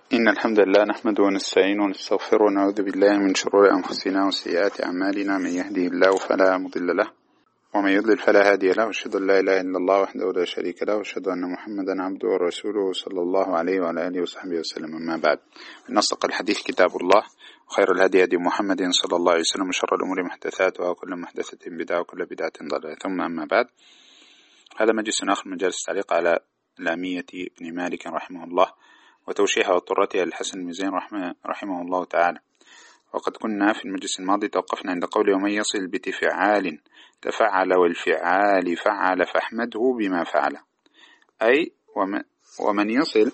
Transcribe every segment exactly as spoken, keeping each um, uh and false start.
إن الحمد لله نحمده ونستعينه ونستغفره ونعوذ بالله من شرور أنفسنا وسيئات أعمالنا. من يهده الله فلا مضل له ومن يضلل فلا هادي له، وأشهد أن لا إله إلا الله وحده لا شريك له، وأشهد أن محمدا عبده ورسوله صلى الله عليه وعلى آله وصحبه وسلم. أما بعد، من أصدق الحديث كتاب الله، وخير الهدي هدي محمد صلى الله عليه وسلم، وشر الأمور محدثاتها، وكل محدثة بدعة وكل بدعة ضلالة. ثم أما بعد، هذا مجلس آخر من مجالس التعليق على لامية ابن مالك رحمه الله وتوشيحها واضطرتها للحسن الميزان رحمه, رحمه الله تعالى. وقد كنا في المجلس الماضي توقفنا عند قوله: ومن يصل بتفعال تفعل والفعال فعل فاحمده بما فعل. أي ومن, ومن يصل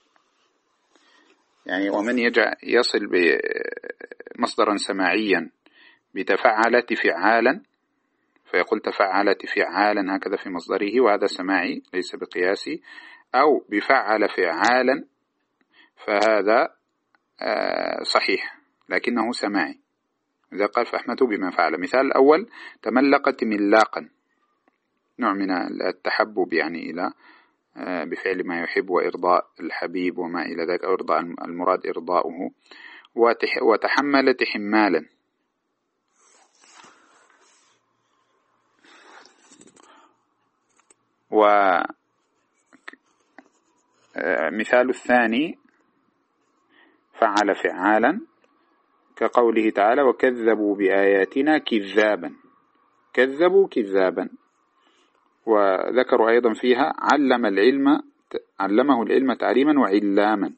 يعني ومن يصل بمصدرا سماعيا بتفعل تفعالا، فيقول تفعل تفعالا هكذا في مصدره، وهذا سماعي ليس بقياسي، أو بفعل فعالا فهذا صحيح لكنه سماعي. إذا قال فأحمده بما فعل. مثال الأول: تملقت ملاقا، نوع من التحبب يعني إلى بفعل ما يحب وإرضاء الحبيب وما إلى ذلك، أو إرضاء المراد إرضاؤه. وتحملت حمالا. ومثال الثاني: فعل فعالا، كقوله تعالى: وكذبوا بآياتنا كذابا. كذبوا كذابا. وذكروا أيضا فيها: علم العلم علمه العلم تعليما وعلاما.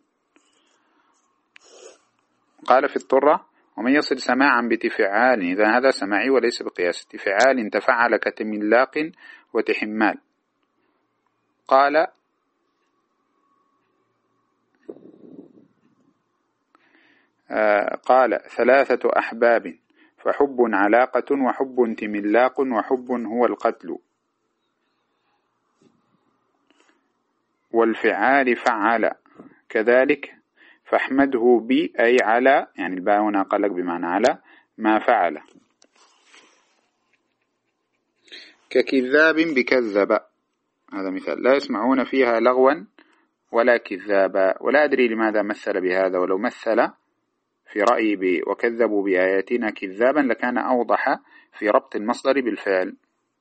قال في الطرة: ومن يصل سماعا بتفعال، إذا هذا سماعي وليس بقياس. تفعال تفعل كتملاق وتحمال. قال: آه قال: ثلاثة أحباب، فحب علاقة، وحب تملاق، وحب هو القتل. والفعال فعل كذلك، فاحمده بي أي على، يعني الباء هنا قلق بمعنى على ما فعل. ككذاب بكذب، هذا مثال: لا يسمعون فيها لغوا ولا كذابا. ولا أدري لماذا مثل بهذا، ولو مثل في رأيي ب وكذبوا بآياتنا كذابا لكان أوضح في ربط المصدر بالفعل.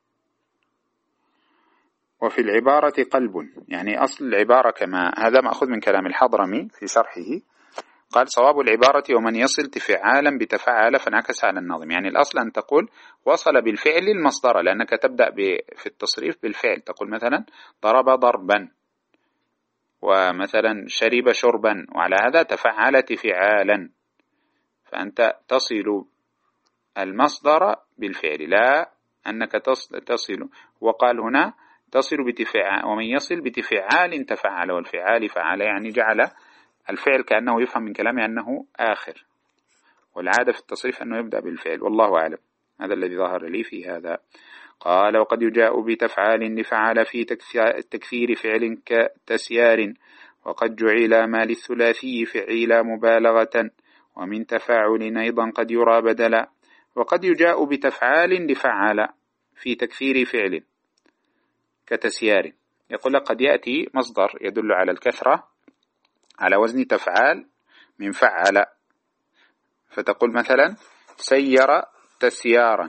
وفي العبارة قلب، يعني أصل العبارة كما هذا مأخذ من كلام الحضرمي في شرحه، قال: صواب العبارة ومن يصل تفعالا بتفعل فانعكس على النظم. يعني الأصل أن تقول وصل بالفعل المصدر، لأنك تبدأ في التصريف بالفعل، تقول مثلا ضرب ضربا، ومثلا شرب شربا، وعلى هذا تفعل تفعالا، فأنت تصل المصدر بالفعل، لا أنك تصل. وقال هنا تصل بتفعال، ومن يصل بتفعال تفعل والفعال فعل، يعني جعل الفعل كأنه يفهم من كلامه أنه آخر، والعادة في التصريف أنه يبدأ بالفعل، والله أعلم. هذا الذي ظهر لي في هذا. قال: وقد يجاء بتفعال لفعل في تكثير فعل كتسيار، وقد جعل ما للثلاثي فعيلا مبالغة، ومن تفاعل أيضا قد يرى بدلا. وقد يجاء بتفعال لفعل في تكثير فعل كتسيار. يقول لك قد يأتي مصدر يدل على الكثرة على وزن تفعال من فعل، فتقول مثلا سير تسيارا،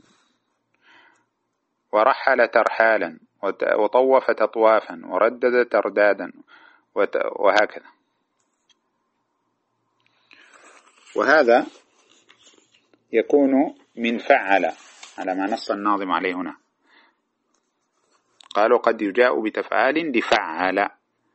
ورحل ترحالا، وطوف تطوافا، وردد تردادا، وهكذا. وهذا يكون من فعل على ما نص الناظم عليه هنا. قالوا قد يجاء بتفعال لفعل.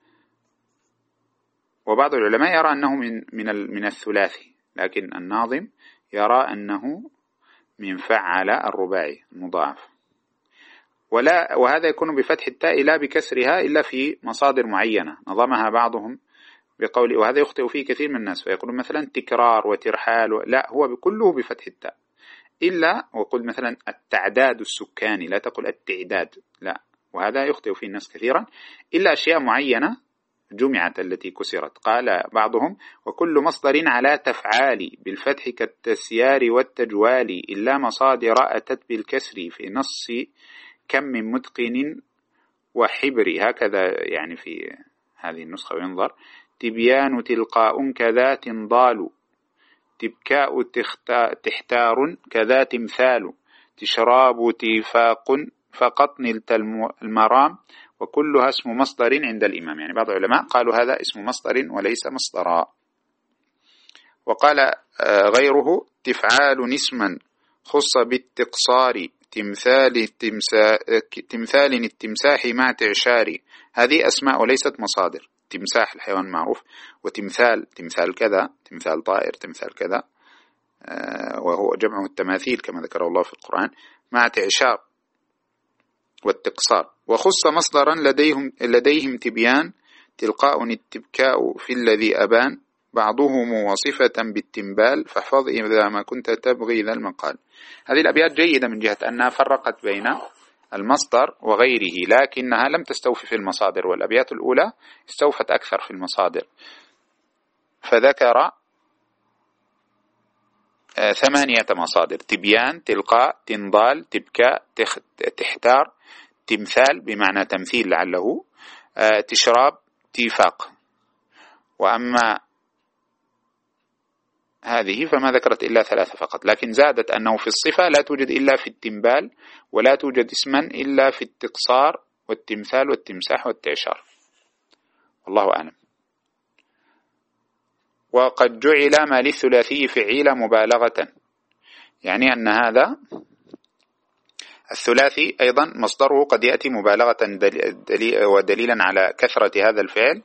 وبعض العلماء يرى أنه من من من الثلاثي، لكن الناظم يرى أنه من فعل الرباعي المضاعف. ولا وهذا يكون بفتح التاء لا بكسرها إلا في مصادر معينة نظمها بعضهم بقول، وهذا يخطئ فيه كثير من الناس، فيقولون مثلا تكرار وترحال و... لا، هو كله بفتح التاء، إلا وقل مثلا التعداد السكاني، لا تقل التعداد، لا، وهذا يخطئ فيه الناس كثيرا، إلا أشياء معينة جمعت التي كسرت. قال بعضهم: وكل مصدر على تفعال بالفتح كالتسيار والتجوال، إلا مصادر أتت بالكسر في نص كم من متقن وحبر. هكذا يعني في هذه النسخة، وينظر تبيان تلقاء كذا تنضال تبكاء تحتار كذا تمثال تشراب تيفاق فقط نلت المرام وكلها اسم مصدر عند الإمام. يعني بعض العلماء قالوا هذا اسم مصدر وليس مصدرا. وقال غيره تفعال اسما خص بالتقصار تمثال تمثال التمساح مع تعشار. هذه أسماء وليست مصادر. تمساح الحيوان معروف، وتمثال تمثال كذا، تمثال طائر، تمثال كذا، وهو جمع التماثيل كما ذكر الله في القرآن، مع تعشار والتقصار. وخص مصدرا لديهم لديهم تبيان تلقاء التبكاء في الذي أبان بعضهم وصفة بالتنبال فاحفظ إذا ما كنت تبغي ذا المقال. هذه الأبيات جيدة من جهة أنها فرقت بين المصدر وغيره، لكنها لم تستوفي في المصادر، والأبيات الأولى استوفت أكثر في المصادر. فذكر ثمانية مصادر: تبيان، تلقاء، تنضال، تبكاء، تحتار، تمثال بمعنى تمثيل لعله، تشراب، تيفاق. وأما هذه فما ذكرت إلا ثلاثة فقط، لكن زادت أنه في الصفة لا توجد إلا في التنبال، ولا توجد اسما إلا في التقصار والتمثال والتمساح والتعشار. والله أعلم. وقد جعل ما للثلاثي فعيل مبالغة، يعني أن هذا الثلاثي أيضا مصدره قد يأتي مبالغة دليل ودليلا على كثرة هذا الفعل،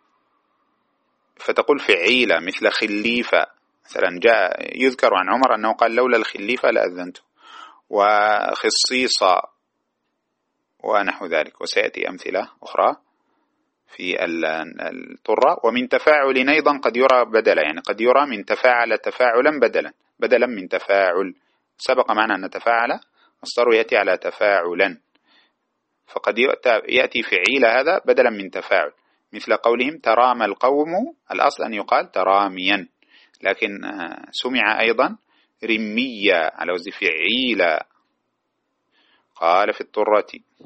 فتقول فعيلة مثل خليفة مثلا. جاء يذكر عن عمر أنه قال لولا الخليفة لأذنته، وخصيصة ونحو ذلك، وسيأتي أمثلة أخرى في الطرة. ومن تفاعل أيضا قد يرى بدلا، يعني قد يرى من تفاعل تفاعلا بدلا بدلا من تفاعل. سبق معنا أن تفاعل مصدره يأتي على تفاعلا، فقد يأتي فعيل هذا بدلا من تفاعل، مثل قولهم ترامى القوم، الأصل أن يقال تراميا، لكن سمع أيضا رمية على وزن فعيل. قال في الطرة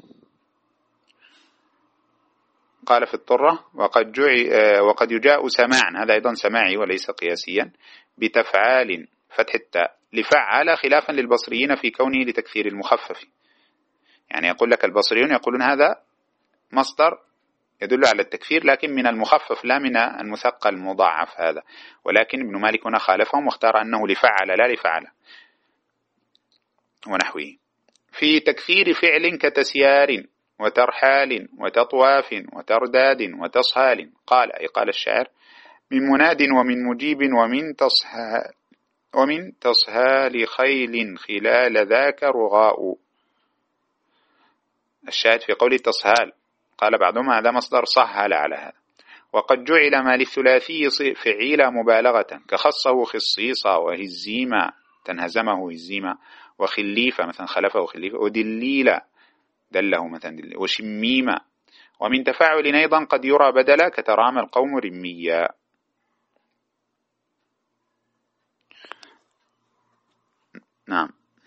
قال في الطرة وقد, وقد يجاء سماعا، هذا أيضا سماعي وليس قياسيا، بتفعال فتح التاء لفعل، خلافا للبصريين في كونه لتكثير المخفف. يعني يقول لك البصريون يقولون هذا مصدر يدل على التكثير لكن من المخفف لا من المثقل المضاعف هذا، ولكن ابن مالك هنا خالفهم واختار أنه لفعل لا لفعل ونحوه. في تكثير فعل كتسيار وترحال وتطواف وترداد وتصهال. قال أي قال الشاعر من مناد ومن مجيب ومن تصهال ومن تصهال خيل خلال ذاك رغاء. الشاهد في قول تصهال، قال بعضهم هذا مصدر صهل على هذا. وقد جعل ما للثلاثي فعيل مبالغة، كخصه خصيصة وهزيمة تنهزمه هزيمة، وخليفة مثلا خلفه خليفة، ودليلة دله مثلا دليل، وشميمة. ومن تفاعل أيضا قد يرى بدلا كترامى القوم رميا. نعم.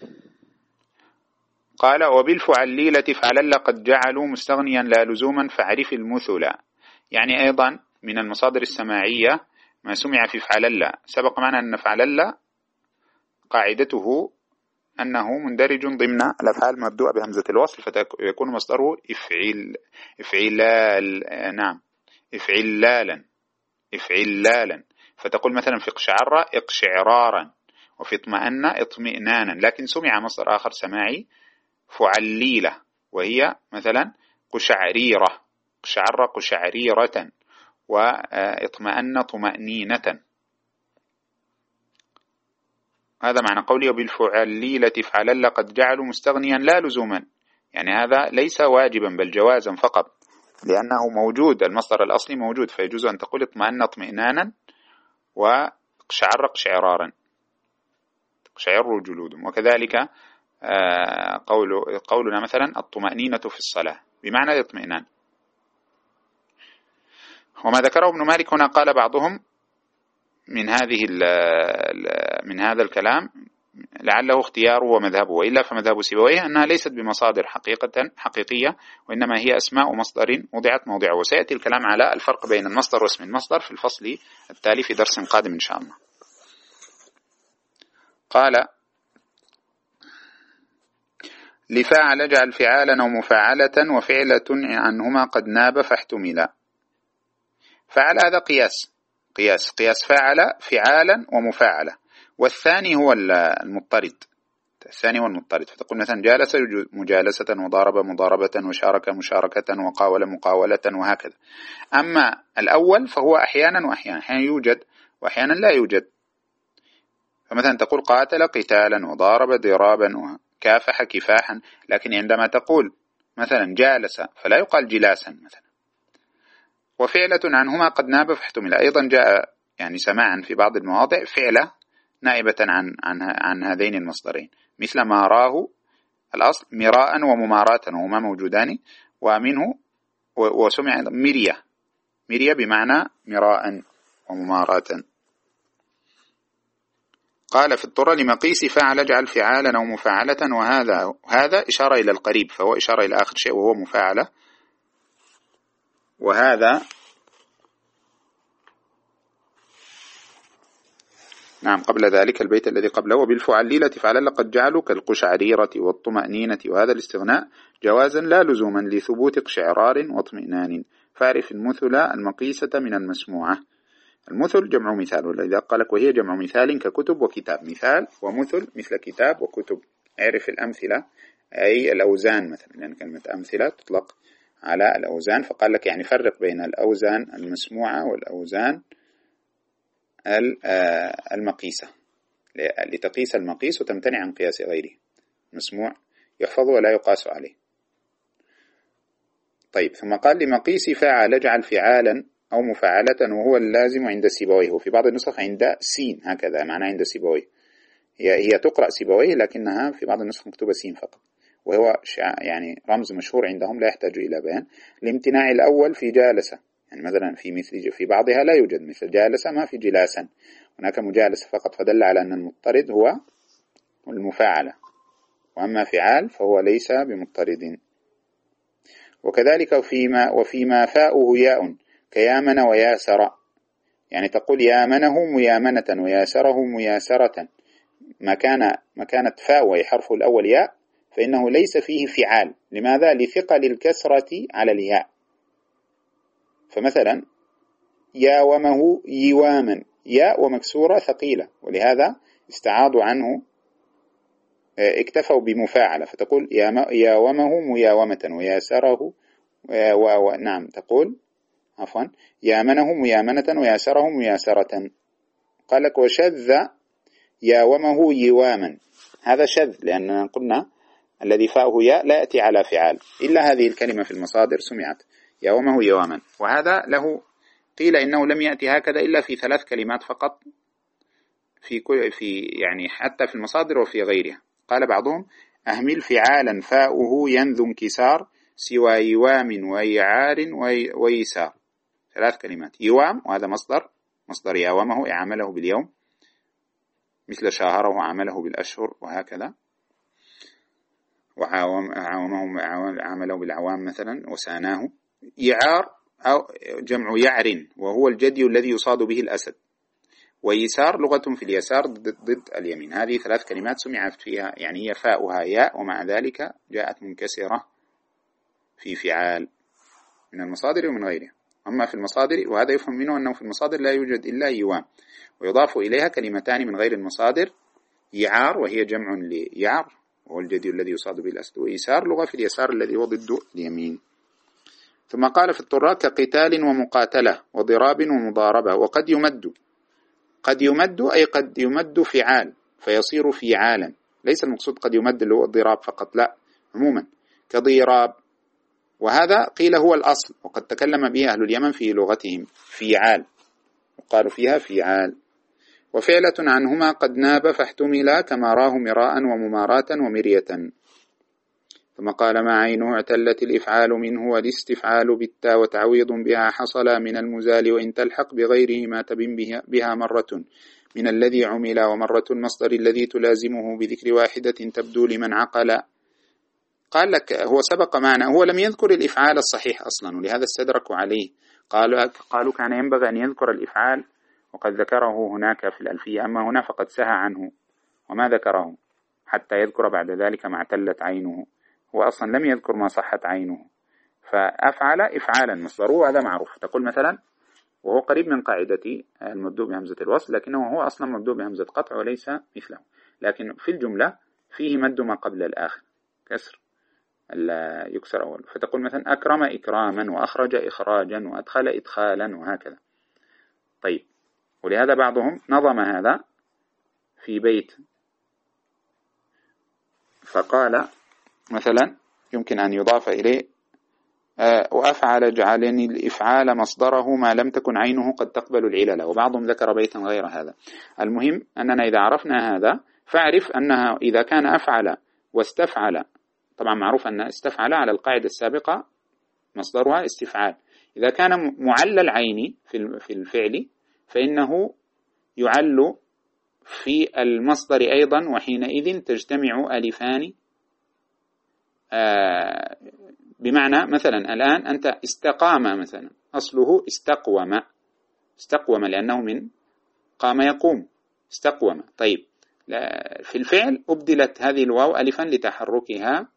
قال وبالفعليلة فعلل قد جعلوا مستغنيا لا لزوما فعرف المثلا. يعني أيضا من المصادر السماعية ما سمع في فعلل. سبق معنا أن فعلل قاعدته أنه مندرج ضمن الأفعال المبدوءة بهمزة الوصل، فيكون مصدره إفعل إفعلال نعم إفعلالا إفعلالا. فتقول مثلا في اقشعر اقشعرارا، وفي اطمأن اطمئنانا. لكن سمع مصدر آخر سماعي فعليلة، وهي مثلا قشعريرة، قشعر قشعريرة، واطمأن طمأنينة. هذا معنى قولي وبالفعليلة فعلل قد جعلوا مستغنيا لا لزوما، يعني هذا ليس واجبا بل جوازا فقط، لأنه موجود المصدر الأصلي موجود، فيجوز أن تقول اطمأن اطمئنانا وقشعر قشعرارا قشعر جلودهم. وكذلك قول قولنا مثلا الطمأنينة في الصلاة بمعنى الاطمئنان. وما ذكره ابن مالك هنا قال بعضهم من هذه من هذا الكلام لعله اختياره ومذهبه، وإلا فمذهب سيبويه أنها ليست بمصادر حقيقة حقيقية، وإنما هي أسماء مصدر وضعت موضعه. وسيأتي الكلام على الفرق بين المصدر واسم المصدر في الفصل التالي في درس قادم إن شاء الله. قال: لفاعل اجعل فعالا أو مفاعلة وفعلة عنهما قد ناب فاحتملا. فعل هذا قياس قياس قياس فاعل فعالا ومفاعلة، والثاني هو المضطرد. الثاني هو المضطرد، فتقول مثلا جالس مجالسة، وضارب مضاربة، وشارك مشاركة، وقاول مقاولة، وهكذا. أما الأول فهو أحيانا وأحيانا، أحيانا يوجد وأحيانا لا يوجد. فمثلا تقول قاتل قتالا، وضارب ضرابا، وكافح كفاحا. لكن عندما تقول مثلا جالس فلا يقال جلاسا مثلا. وفعلة عنهما قد ناب فاحتمل، أيضا جاء يعني سماعا في بعض المواضع فعلة نائبة عن عن عن هذين المصدرين، مثل ما راه الأصل مراء ومماراة، وهما موجودان، ومنه وسمع مرية مرية بمعنى مراء ومماراة. قال في الطرة: لمقيس فاعل اجعل فعالا أو مفاعلة، وهذا هذا إشارة إلى القريب، فهو إشارة إلى آخر شيء وهو مفاعلة. وهذا نعم قبل ذلك البيت الذي قبله: وبالفعليلة فعل لقد جعلوا كالقشعريرة والطمأنينة. وهذا الاستغناء جوازا لا لزوما لثبوت اقشعرار واطمئنان. فاعرف المثل المقيسة من المسموعة. المثل جمع مثال، ولذا قالك وهي جمع مثال ككتب وكتاب. مثال ومثل مثل كتاب وكتب. اعرف الأمثلة أي الأوزان مثلا، لأن كلمة أمثلة تطلق على الأوزان، فقال لك يعني فرق بين الأوزان المسموعة والأوزان المقيسة، لتقيس المقيس وتمتنع عن قياس غيره. مسموع يحفظ ولا يقاس عليه. طيب، ثم قال: لمقيس فاعل اجعل فعالا أو مفاعلة، وهو اللازم عند سيبويه. وفي بعض النسخ عند سين، هكذا معناه عند سيبويه. هي هي تقرأ سيبويه، لكنها في بعض النسخ مكتوبة سين فقط، وهو يعني رمز مشهور عندهم لا يحتاج إلى بيان. الامتناع الأول في جالسة، يعني مثلا في مثل في بعضها لا يوجد، مثل جالسة ما في جلاسا، هناك مجالسة فقط، فدل على أن المضطرد هو المفاعلة، وأما فعال فهو ليس بمضطرد. وكذلك فيما وفيما فاؤه ياء كيامن وياسر، يعني تقول يامنه ميامنة وياسره مياسرة. ما كان ما كانت فاء وهي حرف الأول ياء فإنه ليس فيه فعال. لماذا؟ لثقل الكسرة على الياء. فمثلا ياومه يواما، ياء ومكسورة ثقيلة، ولهذا استعاضوا عنه، اكتفوا بمفاعلة، فتقول ياومه مياومة وياسره و... نعم تقول عفوا يامنه ميامنة وياسره مياسرة. قال لك: وشذ ياومه يواما. هذا شذ، لأننا قلنا الذي فاؤه ياء لا يأتي على فعال، إلا هذه الكلمة في المصادر سمعت ياومه يواما. وهذا له قيل إنه لم يأتي هكذا إلا في ثلاث كلمات فقط، في في يعني حتى في المصادر وفي غيرها. قال بعضهم: أهمل فعالا فاؤه ينذ انكسار سوى يوام ويعار ويسار. ثلاث كلمات. يوام وهذا مصدر مصدر ياومه عمله باليوم، مثل شاهره عمله بالأشهر وهكذا، وعاومه عمله بالعوام مثلا، وساناه. يعار أو جمع يعر، وهو الجدي الذي يصاد به الأسد. ويسار لغة في اليسار ضد اليمين. هذه ثلاث كلمات سمعت فيها، يعني هي فاؤها ياء ومع ذلك جاءت منكسرة في فعال من المصادر ومن غيرها. أما في المصادر، وهذا يفهم منه أنه في المصادر لا يوجد إلا يوام، ويضاف إليها كلمتان من غير المصادر: يعار وهي جمع ليعر وهو الجدي الذي يصاد به الأسد، ويسار لغة في اليسار الذي هو ضد اليمين. ثم قال في الطراء: كقتال ومقاتلة وضراب ومضاربة. وقد يمد، قد يمد أي قد يمد فعال فيصير فعالا، ليس المقصود قد يمد اللي هو الضراب فقط، لا، عموما كضراب. وهذا قيل هو الأصل، وقد تكلم به أهل اليمن في لغتهم فعال، وقالوا فيها فعال. وفعلة عنهما قد ناب فاحتملا كما راه مراء ومماراة ومرية. ثم قال ما عينه اعتلت الإفعال منه والاستفعال بالتاء وتعويض بها حصل من المزال وإن تلحق بغيره ما تبن بها مرة من الذي عمل ومرة المصدر الذي تلازمه بذكر واحدة تبدو لمن عقل. قال لك هو سبق معنا، هو لم يذكر الإفعال الصحيح أصلا ولهذا استدركوا عليه. قالوا, قالوا كان ينبغي أن يذكر الإفعال وقد ذكره هناك في الألفية، أما هنا فقد سهى عنه وما ذكره حتى يذكر بعد ذلك ما اعتلت عينه. هو أصلا لم يذكر ما صحت عينه، فأفعل إفعالا مصدره هذا معروف. تقول مثلا وهو قريب من قاعدة المبدوء بهمزة الوصل، لكنه هو أصلا مبدوء بهمزة قطع وليس مثله، لكن في الجملة فيه مد ما قبل الآخر كسر لا يكسر أول، فتقول مثلا أكرم إكراما وأخرج إخراجا وأدخل إدخالا وهكذا. طيب، ولهذا بعضهم نظم هذا في بيت فقال مثلا يمكن أن يضاف إليه وأفعل جعلني الإفعال مصدره ما لم تكن عينه قد تقبل العلل، وبعضهم ذكر بيتا غير هذا. المهم أننا إذا عرفنا هذا فاعرف أنها إذا كان أفعل واستفعل، طبعا معروف أن استفعل على القاعدة السابقة مصدرها استفعال، إذا كان معلل عيني في الفعل فإنه يعل في المصدر أيضا، وحينئذ تجتمع ألفان. آه بمعنى مثلا الآن أنت استقام مثلا أصله استقوم، استقوم لأنه من قام يقوم استقوم. طيب، في الفعل أبدلت هذه الواو ألفا لتحركها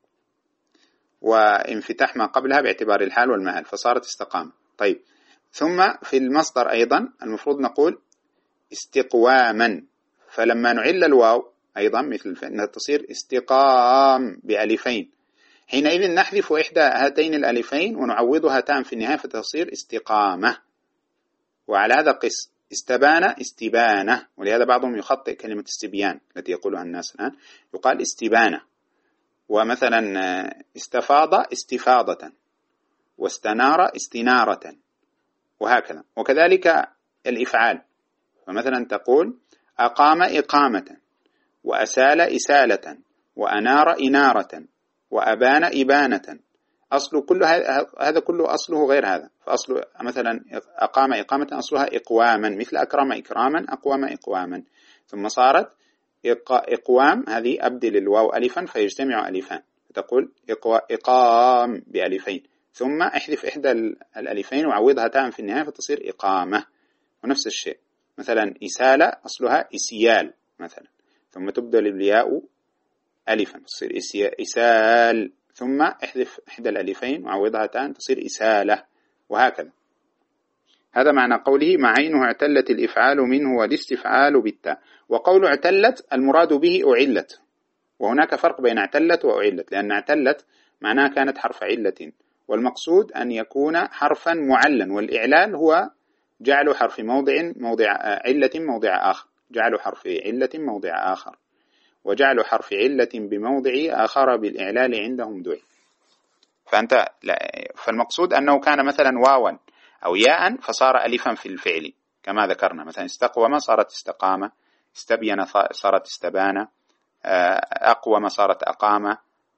وانفتاح ما قبلها باعتبار الحال والمآل فصارت استقام. طيب، ثم في المصدر أيضا المفروض نقول استقواما، فلما نعل الواو أيضا مثل أنها تصير استقام بألفين، حينئذ نحذف إحدى هاتين الألفين ونعوضها تام في النهاية فتصير استقامة. وعلى هذا قس استبان استبانة، ولهذا بعضهم يخطئ كلمة استبيان التي يقولها الناس الآن، يقال استبانة. ومثلا استفاض استفاضة واستنار استنارة وهكذا. وكذلك الإفعال، فمثلا تقول أقام إقامة وأسال إسالة وأنار إنارة وأبان إبانة. أصل كل هذا كله أصله غير هذا، فأصل مثلا أقام إقامة أصلها إقواما، مثل أكرم إكراما أقوام إقواما، ثم صارت إقوام، هذه أبدل الواو ألفا فيجتمع ألفان فتقول إقام بألفين، ثم احذف إحدى الألفين وعوضها تام في النهاية فتصير إقامة. ونفس الشيء مثلا إسالة أصلها إسيال مثلا، ثم تبدل الياء ألفا تصير إسال، ثم احذف إحدى الألفين وعوضها تان تصير إسالة وهكذا. هذا معنى قوله مع عينه اعتلت الإفعال منه والاستفعال بالتاء. وقول اعتلت المراد به أعلت، وهناك فرق بين اعتلت وأعلت، لأن اعتلت معناها كانت حرف علة، والمقصود أن يكون حرفا معلا، والإعلال هو جعل حرف موضع موضع علة موضع آخر، جعل حرف علة موضع آخر، وجعل حرف علة بموضع آخر بالإعلال عندهم دعي. فأنت فالمقصود أنه كان مثلا واوا أو ياء فصار ألفا في الفعل كما ذكرنا، مثلا استقوم صارت استقامة، استبين صارت استبان، أقوم صارت أقام،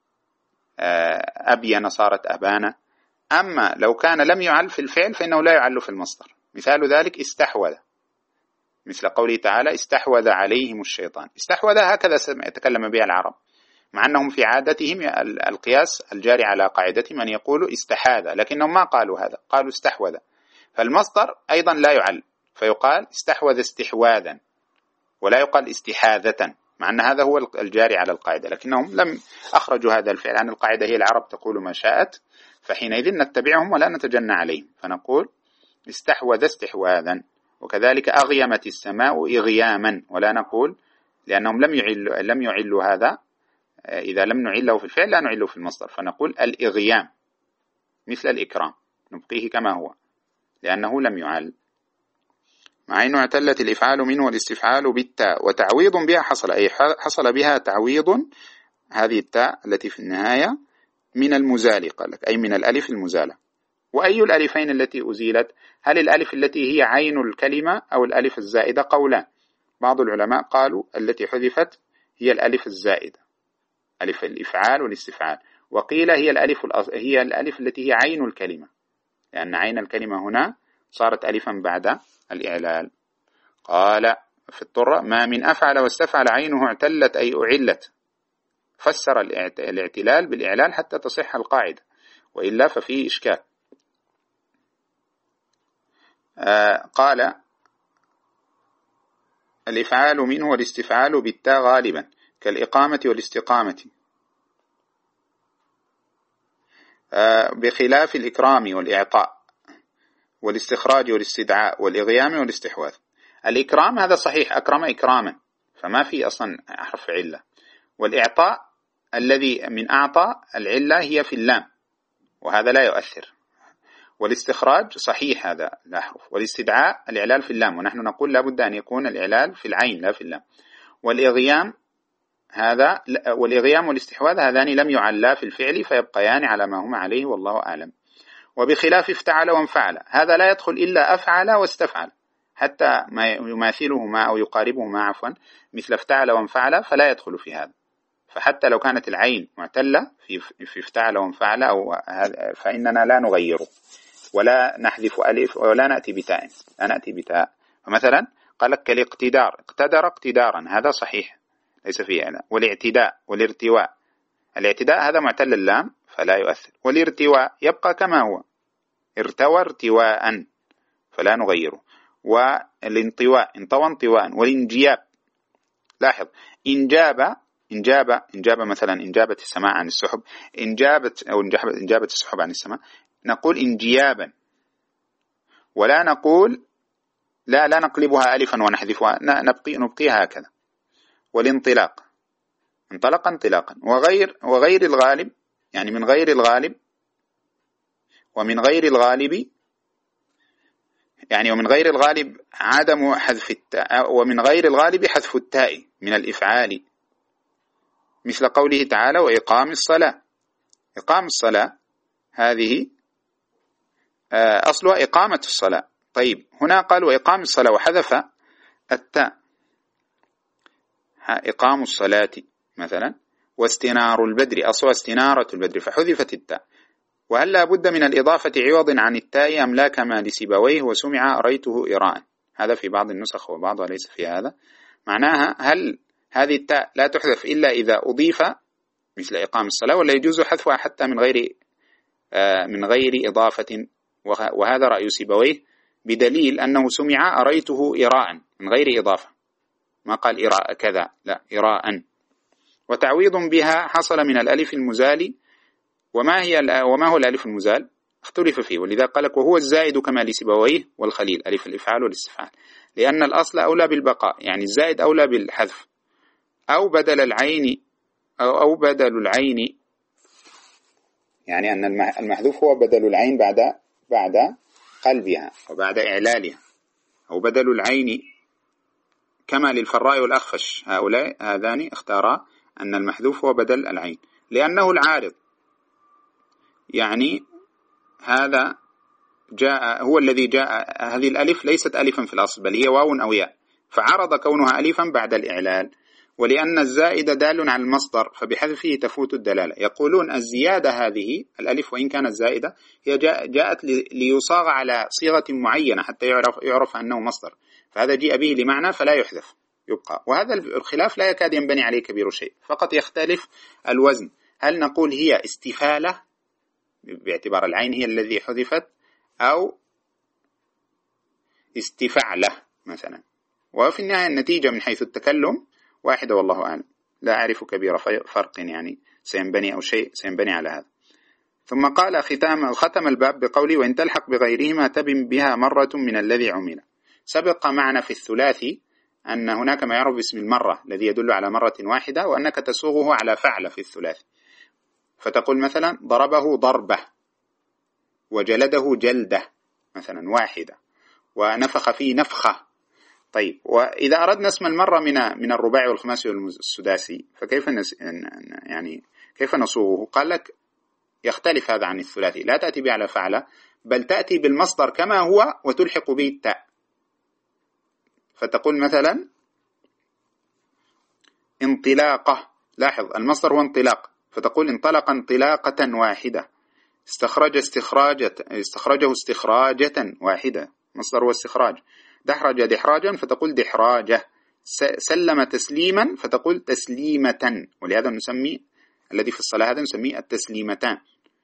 أبين صارت أبان. أما لو كان لم يعل في الفعل فإنه لا يعل في المصدر. مثال ذلك استحوذ، مثل قوله تعالى استحوذ عليهم الشيطان. استحوذ هكذا يتكلم بها العرب، مع أنهم في عادتهم القياس الجاري على قاعدتهم أن يقولوا استحاذ، لكنهم ما قالوا هذا، قالوا استحوذ. فالمصدر أيضا لا يعل، فيقال استحوذ استحواذا ولا يقال استحاذة، مع أن هذا هو الجاري على القاعدة، لكنهم لم أخرجوا هذا الفعل عن القاعدة، هي العرب تقول ما شاءت، فحينئذ نتبعهم ولا نتجنى عليهم فنقول استحوذ استحواذا. وكذلك أغيمت السماء إغياما، ولا نقول لأنهم لم يعلوا لم يعلوا هذا، إذا لم نعله في الفعل لا نعله في المصدر، فنقول الإغيام مثل الإكرام نبقيه كما هو لأنه لم يعل. مع أنه اعتلت الإفعال منه والاستفعال بالتاء وتعويض بها حصل، أي حصل بها تعويض هذه التاء التي في النهاية من المزال، قال لك أي من الألف المزالة. وأي الألفين التي أزيلت؟ هل الألف التي هي عين الكلمة أو الألف الزائدة؟ قولان. بعض العلماء قالوا التي حذفت هي الألف الزائدة، ألف الإفعال والاستفعال، وقيل هي الألف هي الألف التي هي عين الكلمة، لأن عين الكلمة هنا صارت ألفا بعد الإعلال. قال في الطرة: ما من أفعل واستفعل عينه اعتلت أي أعلت، فسر الاعتلال بالإعلال حتى تصح القاعدة، وإلا ففيه إشكال. آه قال: الإفعال منه والاستفعال بالتاء غالبا كالإقامة والاستقامة، آه بخلاف الإكرام والإعطاء والاستخراج والاستدعاء والإغيام والاستحواذ. الإكرام هذا صحيح، أكرم إكراما، فما في أصلا حرف علة. والإعطاء الذي من أعطى العلة هي في اللام، وهذا لا يؤثر. والاستخراج صحيح، هذا لا حرف. والاستدعاء الإعلال في اللام، ونحن نقول لا بد أن يكون الإعلال في العين لا في اللام. والإغيام هذا والإغيام والاستحواذ هذان لم يعلا في الفعل، فيبقيان على ما هما عليه والله أعلم. وبخلاف افتعل وانفعل، هذا لا يدخل إلا أفعل واستفعل، حتى ما يماثلهما أو يقاربهما عفوا مثل افتعل وانفعل فلا يدخل في هذا. فحتى لو كانت العين معتلة في في افتعل وانفعل أو فإننا لا نغيره ولا نحذف ألف ولا نأتي بتاء، لا نأتي بتاء. فمثلا قال لك كالاقتدار، اقتدر اقتدارا، هذا صحيح ليس فيه أنا. والاعتداء والارتواء، الاعتداء هذا معتل اللام فلا يؤثر، والارتواء يبقى كما هو، ارتوى ارتواء فلا نغيره. والانطواء انطوى انطواء. والانجياب، لاحظ انجاب انجاب انجاب مثلا انجابت السماء عن السحب، انجابت أو انجابت, انجابت السحب عن السماء، نقول انجيابا، ولا نقول لا لا نقلبها ألفا ونحذفها، نبقي نبقيها هكذا. والانطلاق انطلق انطلاقا. وغير وغير الغالب، يعني من غير الغالب، ومن غير الغالب يعني ومن غير الغالب عدم حذف التاء، ومن غير الغالب حذف التاء من الإفعال، مثل قوله تعالى: وإقام الصلاة. إقام الصلاة هذه أصلها إقامة الصلاة. طيب هنا قال وإقام الصلاة وحذف التاء، إقام الصلاة مثلا. واستنار البدر، أصلها استنارة البدر فحذفت التاء. وهل لا بد من الإضافة عوض عن التاء أم لا كما لسيبويه وسمع أريته إراء؟ هذا في بعض النسخ وبعضها ليس في هذا. معناها هل هذه التاء لا تحذف إلا إذا أضيف مثل إقام الصلاة، ولا يجوز حذفها حتى من غير آه من غير إضافة؟ وهذا رأي سيبويه بدليل أنه سمع أريته إراء من غير إضافة، ما قال إراء كذا، لا إراء. وتعويض بها حصل من الألف المزال. وما هي وما هو الألف المزال؟ اختلف فيه، ولذا قال لك وهو الزائد كما لسيبويه والخليل، ألف الإفعال والاستفعال، لأن الأصل أولى بالبقاء، يعني الزائد أولى بالحذف. أو بدل العين أو, أو بدل العين، يعني أن المحذوف هو بدل العين بعد بعد قلبها وبعد إعلالها. أو بدل العين كما للفراء والأخفش، هؤلاء هذان اختارا أن المحذوف هو بدل العين لأنه العارض، يعني هذا جاء هو الذي جاء. هذه الألف ليست ألفا في الأصل بل هي واو أو ياء، فعرض كونها ألفا بعد الإعلال. ولأن الزائد دال على المصدر فبحذفه تفوت الدلالة. يقولون الزيادة هذه الألف وإن كانت زائدة هي جاءت ليصاغ على صيغة معينة حتى يعرف, يعرف أنه مصدر، فهذا جاء به لمعنى فلا يحذف يبقى. وهذا الخلاف لا يكاد ينبني عليه كبير شيء، فقط يختلف الوزن. هل نقول هي استفالة باعتبار العين هي الذي حذفت، أو استفعلة مثلا؟ وفي النهاية النتيجة من حيث التكلم واحدة والله أعلم، لا أعرف كبير فرق يعني سينبني أو شيء سينبني على هذا. ثم قال ختام ختم الباب بقوله وإن تلحق بغيرهما تبن بها مرة من الذي عمل. سبق معنا في الثلاثي أن هناك ما يعرف باسم المرة الذي يدل على مرة واحدة، وأنك تسوغه على فعل في الثلاثي، فتقول مثلا ضربه ضربة، وجلده جلدة مثلا واحدة، ونفخ فيه نفخة. طيب وإذا أردنا اسم المرة من من الرباعي والخماسي والسداسي فكيف نس يعني كيف نصوغه؟ قال لك يختلف هذا عن الثلاثي، لا تأتي به على فعل بل تأتي بالمصدر كما هو وتلحق به التاء، فتقول مثلا انطلاقة. لاحظ المصدر هو انطلاق، فتقول انطلق انطلاقة واحدة، استخرج استخراجة استخرجه استخراجة واحدة، مصدر هو استخراج. دحرج دحراجا فتقول دحراجة. سلم تسليما فتقول تسليمة، ولهذا نسمي الذي في الصلاة هذا نسميه التسليمتان.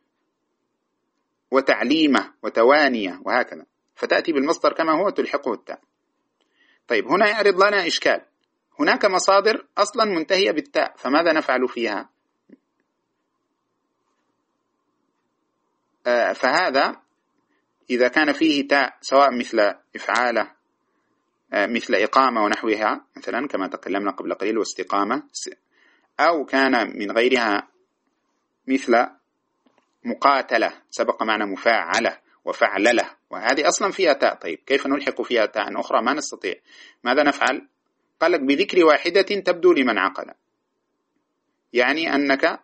وتعليمة وتوانية وهكذا، فتأتي بالمصدر كما هو تلحقه التاء. طيب هنا يعرض لنا إشكال، هناك مصادر أصلا منتهية بالتاء، فماذا نفعل فيها؟ آه فهذا إذا كان فيه تاء سواء مثل إفعالة آه مثل إقامة ونحوها مثلا كما تكلمنا قبل قليل واستقامة، أو كان من غيرها مثل مقاتلة سبق معنا مفاعلة وفعللة، وهذه أصلا فيها تاء. طيب كيف نلحق فيها تاء أخرى؟ ما نستطيع. ماذا نفعل؟ قال لك بذكر واحدة تبدو لمن عقل، يعني أنك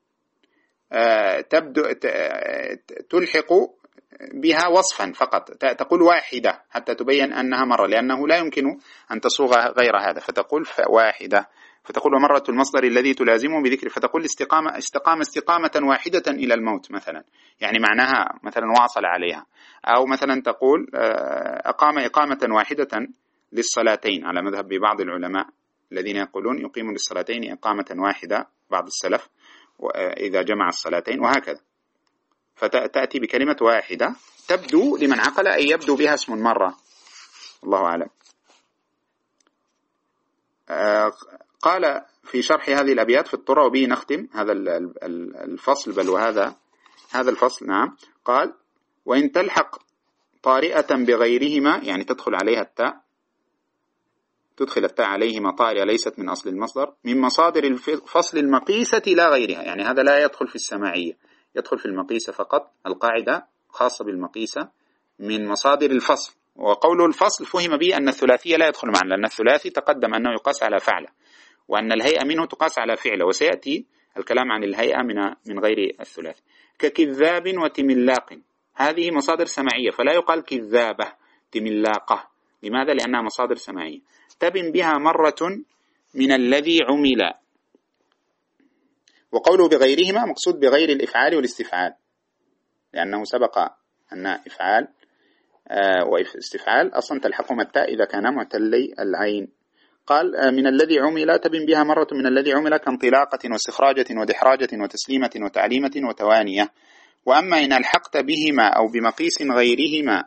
تبدو تلحق بها وصفا فقط، تقول واحدة حتى تبين أنها مرة، لأنه لا يمكن أن تصوغ غير هذا، فتقول واحدة، فتقول ومرة المصدر الذي تلازمه بذكر، فتقول استقامة استقامة استقامة واحدة إلى الموت مثلا، يعني معناها مثلا واصل عليها. أو مثلا تقول أقام إقامة واحدة للصلاتين على مذهب بعض العلماء الذين يقولون يقيم للصلاتين إقامة واحدة، بعض السلف إذا جمع الصلاتين وهكذا. فتأتي بكلمة واحدة تبدو لمن عقل، أي يبدو بها اسم مرة، الله أعلم. قال في شرح هذه الأبيات في الطرة، وبه نختم هذا الفصل، بل وهذا هذا الفصل. نعم. قال وإن تلحق طارئة بغيرهما، يعني تدخل عليها التاء، تدخل التاء عليهما طارئة ليست من أصل المصدر، من مصادر الفصل المقيسة لا غيرها، يعني هذا لا يدخل في السماعية، يدخل في المقيسة فقط. القاعدة خاصة بالمقيسة من مصادر الفصل. وقوله الفصل فهم به أن الثلاثية لا يدخل معنا، لأن الثلاثي تقدم أنه يقاس على فعله، وأن الهيئة منه تقاس على فعله، وسيأتي الكلام عن الهيئة من من غير الثلاثي. ككذاب وتملاق، هذه مصادر سماعية، فلا يقال كذابة تملاقة. لماذا؟ لأنها مصادر سماعية. تبن بها مرة من الذي عمل. وقوله بغيرهما مقصود بغير الإفعال والاستفعال، لأنه سبق أن إفعال واستفعال أصلا تلحقهما التاء إذا كان معتلي العين. قال من الذي عمل تبن بها مرة من الذي عمل كانطلاقة واستخراجة ودحراجة وتسليمة وتعليمة وتوانية. وأما إن الحقت بهما أو بمقيس غيرهما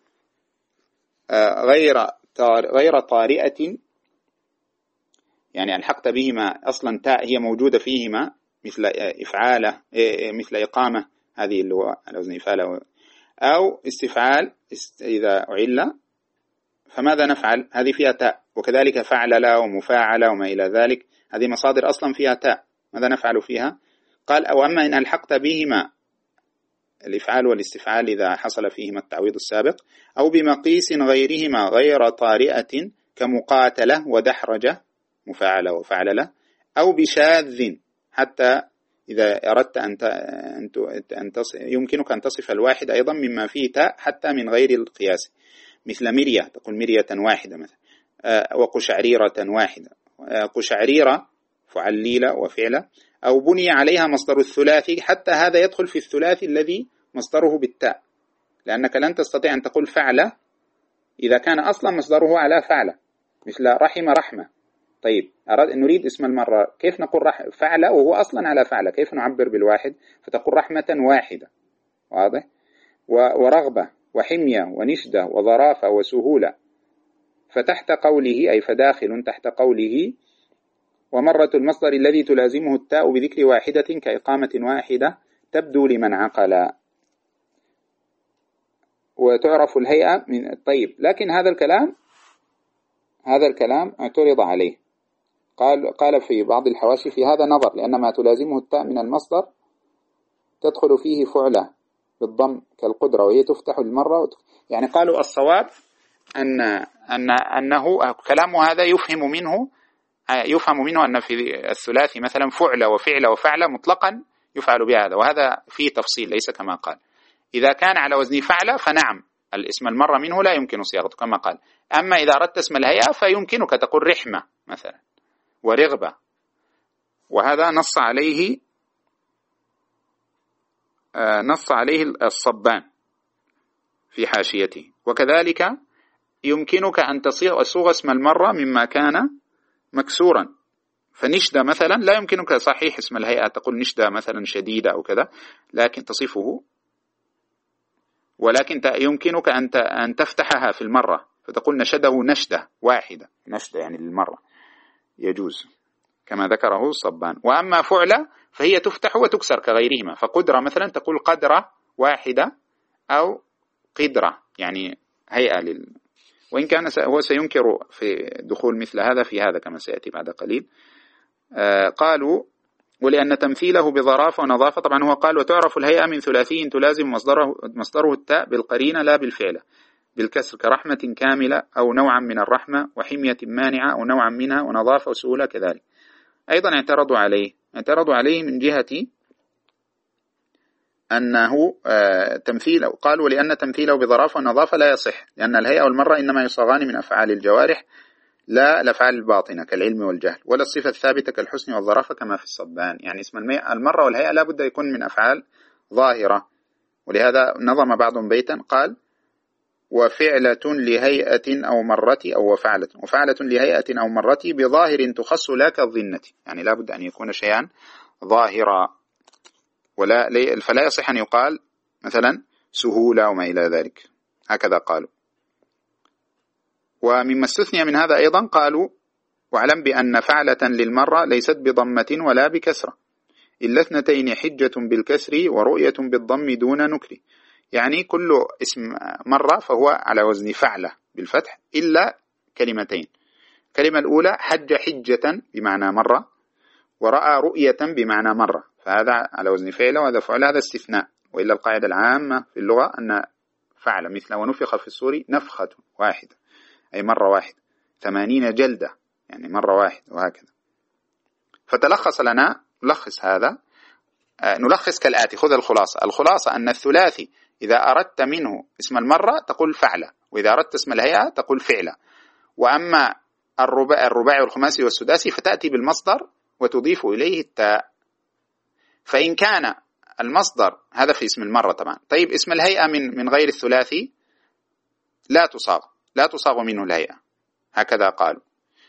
غير غير طارئة، يعني الحقت بهما أصلا تاء هي موجودة فيهما مثل إفعالة مثل إقامة، هذه اللي هو على وزن إفعالة، أو استفعال إذا أعل، فماذا نفعل؟ هذه فيها تاء. وكذلك فعللة ومفاعلة وما إلى ذلك، هذه مصادر أصلا فيها تاء، ماذا نفعل فيها؟ قال أو أما إن الحقت بهما الإفعال والاستفعال إذا حصل فيهما التعويض السابق، أو بمقيس غيرهما غير طارئة كمقاتلة ودحرجة مفاعلة وفعللة، أو بشاذ، حتى إذا أردت أن أن يمكنك أن تصف الواحد أيضا مما فيه تاء حتى من غير القياس، مثل مرية تقول مرية واحدة مثلا، وقشعريرة واحدة، قشعريرة فعليلة وفعلة، أو بني عليها مصدر الثلاثي، حتى هذا يدخل في الثلاثي الذي مصدره بالتاء، لأنك لن تستطيع أن تقول فعلة إذا كان أصلا مصدره على فعلة، مثل رحم رحمة. طيب أراد أن نريد اسم المرة، كيف نقول رح فعلة وهو أصلا على فعلة؟ كيف نعبر بالواحد؟ فتقول رحمة واحدة، واضح؟ ورغبة وحمية ونشدة وظرافة وسهولة. فتحت قوله أي فداخل تحت قوله ومرة المصدر الذي تلازمه التاء بذكر واحدة كإقامة واحدة تبدو لمن عقل. وتعرف الهيئة من الطيب. لكن هذا الكلام هذا الكلام اعترض عليه، قال قال في بعض الحواشي في هذا نظر، لأن ما تلازمه التاء من المصدر تدخل فيه فعلة بالضم كالقدرة، وهي تفتح المرة، يعني قالوا الصواب أن أن أنه كلام هذا يفهم منه يفهم منه أن في الثلاثي مثلا فعلة وفعلة وفعلة مطلقا يفعل بهذا، وهذا فيه تفصيل ليس كما قال. إذا كان على وزن فعلة فنعم الاسم المرة منه لا يمكن صياغته كما قال. أما إذا أردت اسم الهيئة فيمكنك تقول رحمة مثلا ورغبة، وهذا نص عليه نص عليه الصبان في حاشيته. وكذلك يمكنك أن تصيغ اسم المرة مما كان مكسورا، فنشدة مثلا لا يمكنك صحيح اسم الهيئة تقول نشدة مثلا شديدة أو كذا، لكن تصفه، ولكن يمكنك أن تفتحها في المرة فتقول نشده نشدة واحدة، نشدة يعني للمرة، يجوز كما ذكره الصبان. وأما فعلة فهي تفتح وتكسر كغيرهما، فقدرة مثلا تقول قدرة واحدة أو قدرة يعني هيئة لل... وإن كان هو سينكر في دخول مثل هذا في هذا كما سيأتي بعد قليل. آه قالوا ولأن تمثيله بظرافة ونظافة، طبعا هو قال وتعرف الهيئة من ثلاثي تلازم مصدره, مصدره التاء بالقرينة لا بالفعل بالكسر، كرحمة كاملة أو نوعا من الرحمة، وحمية مانعة أو نوعا منها، ونظافة وسهولة كذلك. أيضا اعترضوا عليه اعترضوا عليه من جهة أنه آه تمثيله، قالوا ولأن تمثيله بظرافة ونظافة لا يصح، لأن الهيئة والمرة إنما يصاغان من أفعال الجوارح لا الأفعال الباطنة كالعلم والجهل، ولا الصفة الثابتة كالحسن والظرافة كما في الصبان. يعني اسم المرة والهيئة لا بد يكون من أفعال ظاهرة، ولهذا نظم بعضهم بيتا قال وفعلة لهيئة أو مرة أو وفعلة وفعلة لهيئة أو مرة بظاهر تخص لا كالظنة، يعني لا بد أن يكون شيئا ظاهرا، ولا فلا يصح أن يقال مثلا سهولة وما إلى ذلك، هكذا قالوا. ومما استثني من هذا أيضا قالوا واعلم بأن فعلة للمرة ليست بضمة ولا بكسرة، إلا اثنتين حجة بالكسر ورؤية بالضم دون نكر، يعني كل اسم مرة فهو على وزن فعلة بالفتح إلا كلمتين. الكلمة الأولى حج حجة بمعنى مرة، ورأى رؤية بمعنى مرة، فهذا على وزن فعلة وهذا فعل، هذا استثناء، وإلا القاعدة العامة في اللغة أن فعل مثل ونفخ في الصور نفخة واحدة أي مرة واحدة، ثمانين جلدة يعني مرة واحدة، وهكذا. فتلخص لنا نلخص هذا آه نلخص كالآتي، خذ الخلاصة. الخلاصة أن الثلاثي إذا أردت منه اسم المرة تقول فعلة، وإذا أردت اسم الهيئة تقول فعلة. وأما الرباعي الرباعي والخماسي والسداسي فتأتي بالمصدر وتضيف إليه التاء. فإن كان المصدر هذا في اسم المرة طبعا، طيب اسم الهيئة من من غير الثلاثي لا تصاغ لا تصاغ منه الهيئة، هكذا قالوا،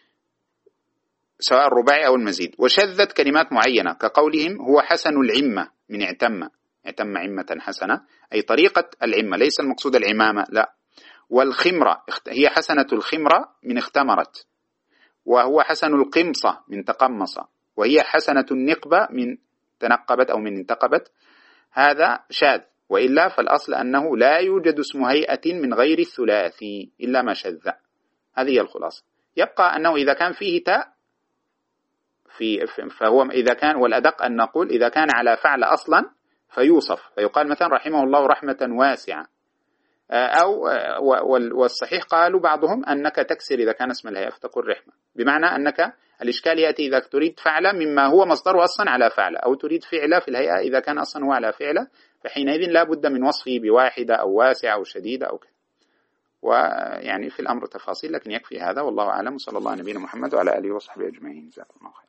سواء الرباعي أو المزيد. وشذت كلمات معينة كقولهم هو حسن العمة من اعتم، اعتم عمة حسنة أي طريقة العمة، ليس المقصود العمامة لا. والخمرة هي حسنة الخمرة من اختمرت، وهو حسن القمصة من تقمص، وهي حسنة النقبة من تنقبت أو من انتقبت، هذا شاذ. وإلا فالأصل أنه لا يوجد اسم هيئة من غير الثلاثي إلا ما شذ. هذه هي الخلاصة. يبقى أنه إذا كان فيه تاء في فهو إذا كان، والأدق أن نقول إذا كان على فعل أصلا فيوصف، فيقال مثلا رحمه الله رحمة واسعة، أو والصحيح قالوا بعضهم أنك تكسر إذا كان اسم الهيئة فتقول رحمة، بمعنى أنك الإشكال يأتي إذا تريد فعل مما هو مصدره أصلا على فعل، أو تريد فعل في الهيئة إذا كان أصلا هو على فعل، فحينئذ لا بد من وصفه بواحدة أو واسعة أو شديدة أو كذا. ويعني في الأمر تفاصيل، لكن يكفي هذا والله أعلم. صلى الله على نبينا محمد وعلى آله وصحبه أجمعين. جزاكم الله خير.